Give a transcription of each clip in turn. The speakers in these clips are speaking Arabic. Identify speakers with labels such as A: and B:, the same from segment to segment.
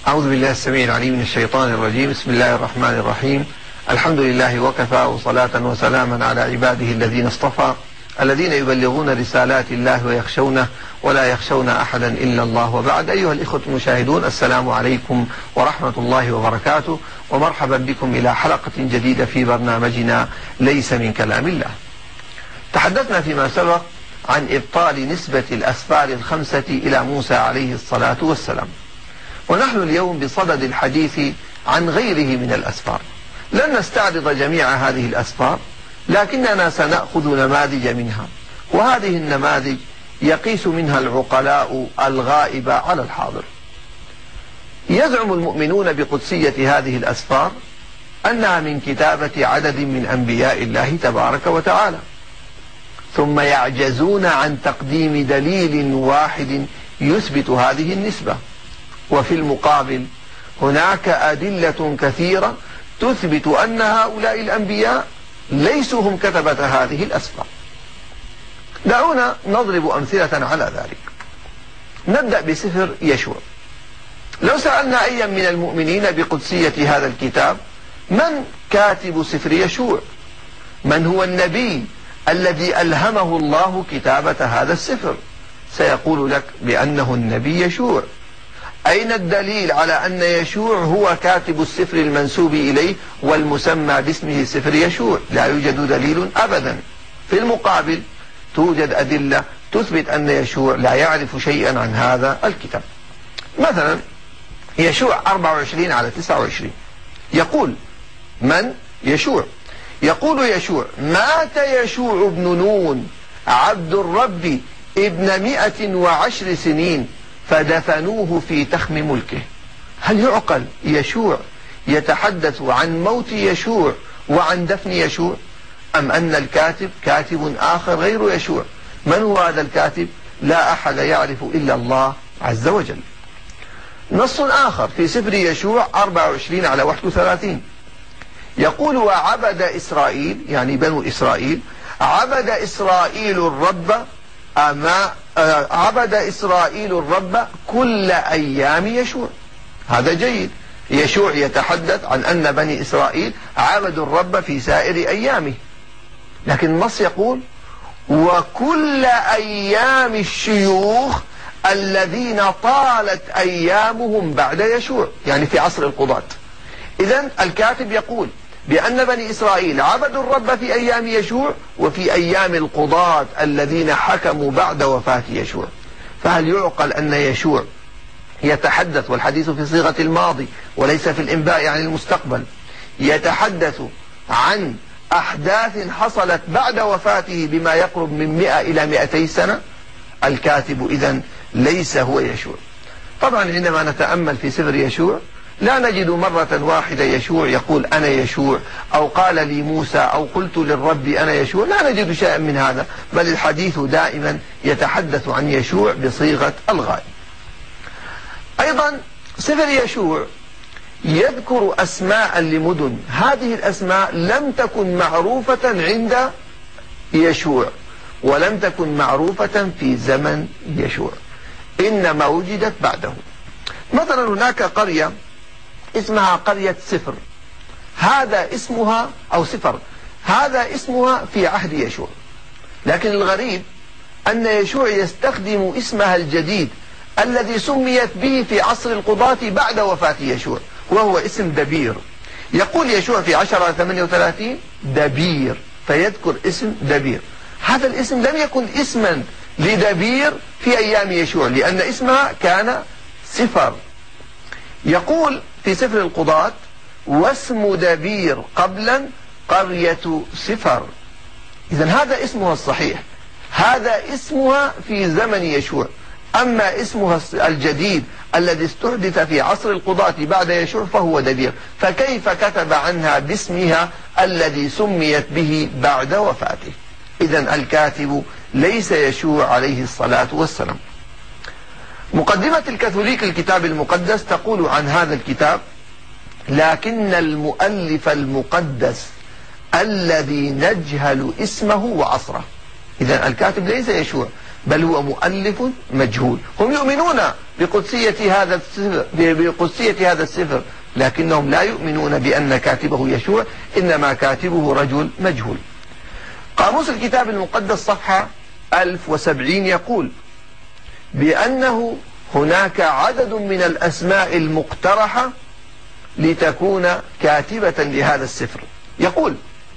A: أعوذ بالله السميع العليم من الشيطان الرجيم. بسم الله الرحمن الرحيم. الحمد لله وكفى، وصلاة وسلاما على عباده الذين اصطفى، الذين يبلغون رسالات الله ويخشونه ولا يخشون أحدا إلا الله. وبعد، أيها الإخوة المشاهدون، السلام عليكم ورحمة الله وبركاته، ومرحبا بكم إلى حلقة جديدة في برنامجنا ليس من كلام الله. تحدثنا فيما سبق عن إبطال نسبة الأسفار الخمسة إلى موسى عليه الصلاة والسلام، ونحن اليوم بصدد الحديث عن غيره من الأسفار. لن نستعرض جميع هذه الأسفار، لكننا سنأخذ نماذج منها، وهذه النماذج يقيس منها العقلاء الغائب على الحاضر. يزعم المؤمنون بقدسية هذه الأسفار أنها من كتابة عدد من أنبياء الله تبارك وتعالى، ثم يعجزون عن تقديم دليل واحد يثبت هذه النسبة. وفي المقابل هناك أدلة كثيرة تثبت أن هؤلاء الأنبياء ليسوا هم كتبة هذه الأسفار. دعونا نضرب أمثلة على ذلك. نبدأ بسفر يشوع. لو سألنا أيا من المؤمنين بقدسية هذا الكتاب، من كاتب سفر يشوع؟ من هو النبي الذي ألهمه الله كتابة هذا السفر؟ سيقول لك بأنه النبي يشوع. أين الدليل على أن يشوع هو كاتب السفر المنسوب إليه والمسمى باسمه سفر يشوع؟ لا يوجد دليل أبدا. في المقابل توجد أدلة تثبت أن يشوع لا يعرف شيئا عن هذا الكتاب. مثلا يشوع 24:29 يقول: من؟ يشوع. يقول يشوع: مات يشوع بن نون عبد الرب ابن 110 سنين فدفنوه في تخم ملكه. هل يعقل يشوع يتحدث عن موت يشوع وعن دفن يشوع؟ أم أن الكاتب كاتب آخر غير يشوع؟ من هو هذا الكاتب؟ لا أحد يعرف إلا الله عز وجل. نص آخر في سفر يشوع 24:31 يقول: وعبد إسرائيل، يعني بنو إسرائيل، عبد إسرائيل الرب كل أيام يشوع. هذا جيد. يشوع يتحدث عن أن بني إسرائيل عبدوا الرب في سائر أيامه، لكن النص يقول: وكل أيام الشيوخ الذين طالت أيامهم بعد يشوع، يعني في عصر القضاة. إذن الكاتب يقول بأن بني إسرائيل عبدوا الرب في أيام يشوع وفي أيام القضاة الذين حكموا بعد وفاة يشوع. فهل يعقل أن يشوع يتحدث، والحديث في صيغة الماضي وليس في الإنباء يعني المستقبل، يتحدث عن أحداث حصلت بعد وفاته بما يقرب من 100 إلى 200 سنة؟ الكاتب إذن ليس هو يشوع. طبعا عندما نتأمل في سفر يشوع لا نجد مرة واحدة يشوع يقول أنا يشوع، أو قال لي موسى، أو قلت للرب أنا يشوع. لا نجد شيئا من هذا، بل الحديث دائما يتحدث عن يشوع بصيغة الغائب. أيضا سفر يشوع يذكر أسماء لمدن، هذه الأسماء لم تكن معروفة عند يشوع ولم تكن معروفة في زمن يشوع، إنما وجدت بعده. مثلا هناك قرية اسمها قرية سفر، هذا اسمها أو سفر، هذا اسمها في عهد يشوع، لكن الغريب أن يشوع يستخدم اسمها الجديد الذي سميت به في عصر القضاة بعد وفاة يشوع، وهو اسم دبير. يقول يشوع في 10:38 دبير، فيذكر اسم دبير. هذا الاسم لم يكن اسما لدبير في أيام يشوع، لأن اسمها كان سفر. يقول في سفر القضاة: واسم دبير قبلا قرية سفر. إذن هذا اسمها الصحيح، هذا اسمها في زمن يشوع. أما اسمها الجديد الذي استحدث في عصر القضاة بعد يشوع فهو دبير، فكيف كتب عنها باسمها الذي سميت به بعد وفاته؟ إذن الكاتب ليس يشوع عليه الصلاة والسلام. مقدمة الكاثوليك الكتاب المقدس تقول عن هذا الكتاب: لكن المؤلف المقدس الذي نجهل اسمه وعصره. إذن الكاتب ليس يشوع، بل هو مؤلف مجهول. هم يؤمنون بقدسية هذا السفر، لكنهم لا يؤمنون بأن كاتبه يشوع، إنما كاتبه رجل مجهول. قاموس الكتاب المقدس صفحة 1070 يقول بأنه هناك عدد من الأسماء المقترحة لتكون كاتبة لهذا السفر. يقول: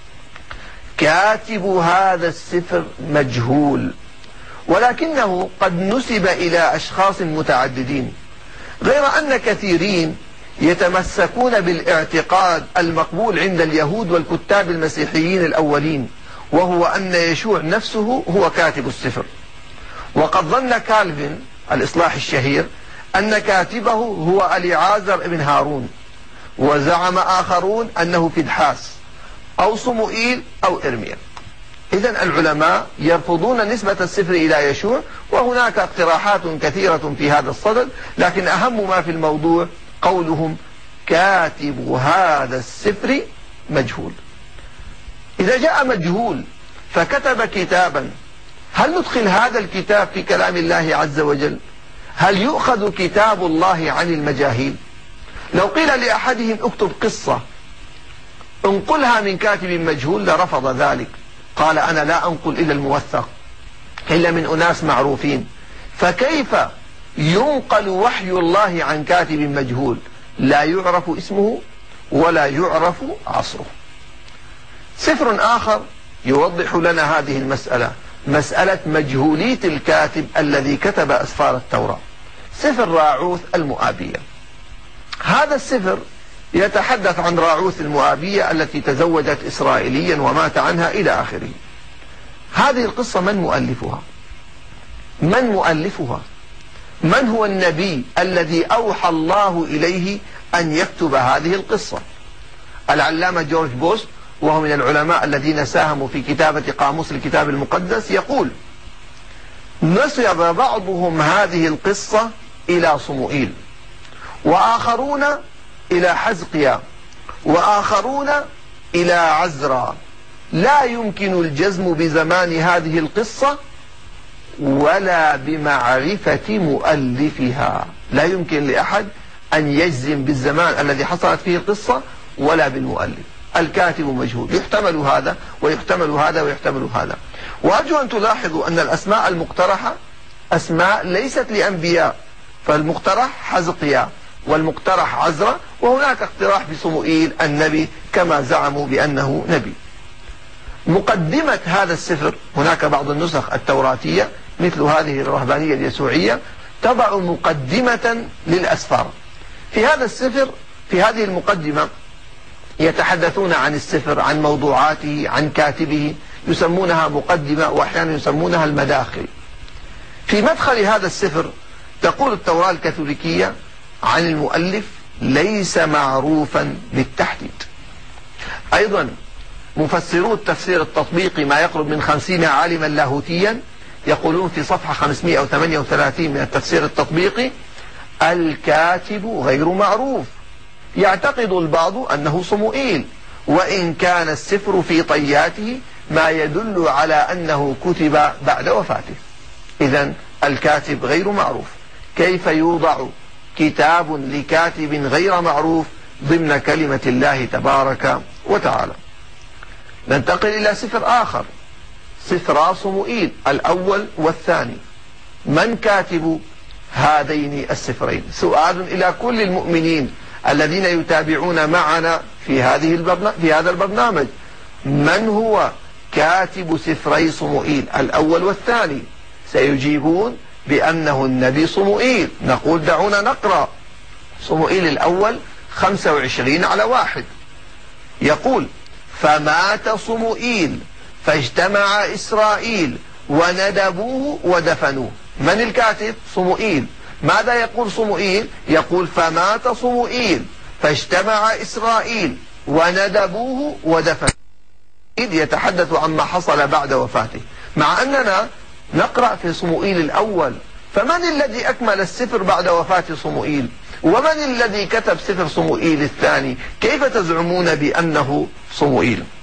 A: كاتب هذا السفر مجهول، ولكنه قد نسب إلى أشخاص متعددين، غير أن كثيرين يتمسكون بالاعتقاد المقبول عند اليهود والكتاب المسيحيين الأولين، وهو أن يشوع نفسه هو كاتب السفر. وقد ظن كالفن الإصلاح الشهير أن كاتبه هو اليعازر ابن هارون، وزعم آخرون أنه فدحاس أو صموئيل أو إرميا. إذن العلماء يرفضون نسبة السفر إلى يشوع، وهناك اقتراحات كثيرة في هذا الصدد، لكن أهم ما في الموضوع قولهم كاتب هذا السفر مجهول. إذا جاء مجهول فكتب كتابا، هل ندخل هذا الكتاب في كلام الله عز وجل؟ هل يؤخذ كتاب الله عن المجاهيل؟ لو قيل لأحدهم اكتب قصة انقلها من كاتب مجهول لرفض ذلك، قال أنا لا أنقل إلا الموثق إلا من أناس معروفين. فكيف ينقل وحي الله عن كاتب مجهول لا يعرف اسمه ولا يعرف عصره؟ سفر آخر يوضح لنا هذه المسألة، مسألة مجهولية الكاتب الذي كتب أسفار التوراة، سفر راعوث المؤابية. هذا السفر يتحدث عن راعوث المؤابية التي تزوجت إسرائيليا ومات عنها إلى آخره. هذه القصة من مؤلفها؟ من مؤلفها؟ من هو النبي الذي أوحى الله إليه أن يكتب هذه القصة؟ العلامة جورج بوست، وهو من العلماء الذين ساهموا في كتابة قاموس الكتاب المقدس، يقول: نسب بعضهم هذه القصة إلى صموئيل، وآخرون إلى حزقيا، وآخرون إلى عزرا. لا يمكن الجزم بزمان هذه القصة ولا بمعرفة مؤلفها. لا يمكن لأحد أن يجزم بالزمان الذي حصلت فيه القصة ولا بالمؤلف. الكاتب مجهول، يحتمل هذا ويحتمل هذا ويحتمل هذا. وأرجو أن تلاحظوا أن الأسماء المقترحة أسماء ليست لأنبياء، فالمقترح حزقيا والمقترح عزرا، وهناك اقتراح بصموئيل النبي كما زعموا بأنه نبي. مقدمة هذا السفر، هناك بعض النسخ التوراتية مثل هذه الرهبانية اليسوعية تضع مقدمة للأسفار. في هذا السفر، في هذه المقدمة، يتحدثون عن السفر، عن موضوعاته، عن كاتبه، يسمونها مقدمة وأحيانا يسمونها المداخل. في مدخل هذا السفر تقول التوراة الكاثوليكية عن المؤلف ليس معروفا بالتحديد. أيضا مفسرو التفسير التطبيقي ما يقرب من 50 عالما لاهوتيا يقولون في صفحة 538 من التفسير التطبيقي: الكاتب غير معروف، يعتقد البعض أنه صموئيل، وإن كان السفر في طياته ما يدل على أنه كتب بعد وفاته. إذن الكاتب غير معروف. كيف يوضع كتاب لكاتب غير معروف ضمن كلمة الله تبارك وتعالى؟ ننتقل إلى سفر آخر، سفر صموئيل الأول والثاني. من كاتب هذين السفرين؟ سؤال إلى كل المؤمنين الذين يتابعون معنا في هذا البرنامج. من هو كاتب سفري صموئيل الأول والثاني؟ سيجيبون بأنه النبي صموئيل. نقول دعونا نقرأ صموئيل الأول 25:1. يقول: فمات صموئيل فاجتمع إسرائيل وندبوه ودفنوه. من الكاتب؟ صموئيل. ماذا يقول صموئيل؟ يقول: فمات صموئيل فاجتمع إسرائيل وندبوه ودفنوه. يتحدث عما حصل بعد وفاته، مع أننا نقرأ في صموئيل الأول. فمن الذي أكمل السفر بعد وفاة صموئيل؟ ومن الذي كتب سفر صموئيل الثاني؟ كيف تزعمون بأنه صموئيل؟